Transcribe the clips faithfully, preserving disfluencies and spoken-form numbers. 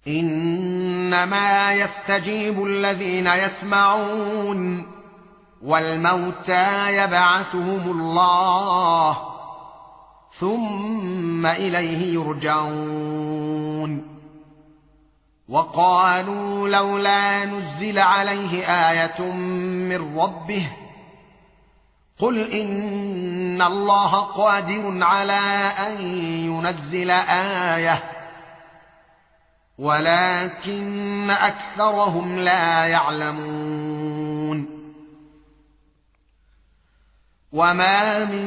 إنما يستجيب الذين يسمعون والموتى يبعثهم الله ثم إليه يرجعون وقالوا لولا نزل عليه آية من ربه قل إن الله قادر على أن ينزل آية ولكن أكثرهم لا يعلمون وما من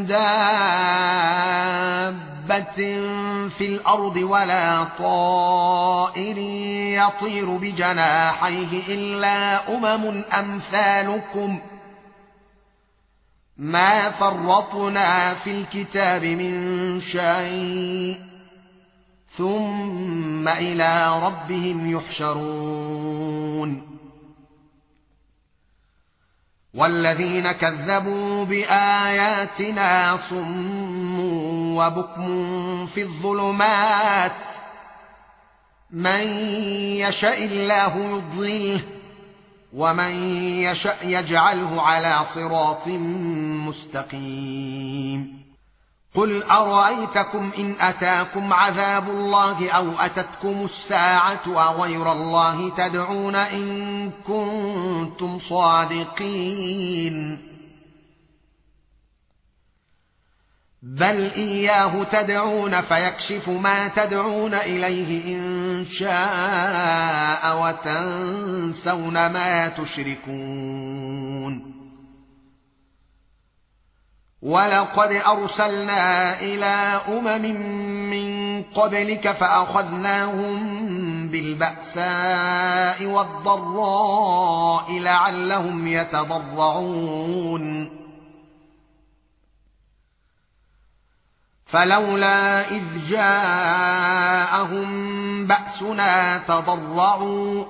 دابة في الأرض ولا طائر يطير بجناحيه إلا أمم أمثالكم ما فرطنا في الكتاب من شيء ثم إلى ربهم يحشرون والذين كذبوا بآياتنا صم وبكم في الظلمات من يشاء الله يضلله ومن يشاء يجعله على صراط مستقيم قل أرأيتكم إن أتاكم عذاب الله أو أتتكم الساعة أغير الله تدعون إن كنتم صادقين بل إياه تدعون فيكشف ما تدعون إليه إن شاء وتنسون ما تشركون ولقد أرسلنا إلى أمم من قبلك فأخذناهم بالبأساء والضراء لعلهم يتضرعون فلولا إذ جاءهم بأسنا تضرعوا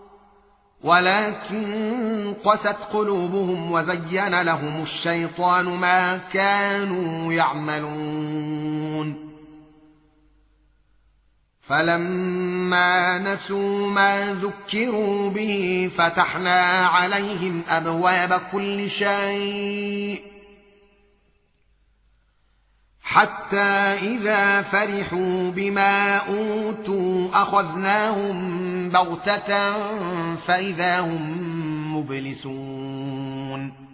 ولكن قست قلوبهم وزين لهم الشيطان ما كانوا يعملون فلما نسوا ما ذكروا به فتحنا عليهم أبواب كل شيء حتى إذا فرحوا بما أوتوا أخذناهم بغتة فإذا هم مبلسون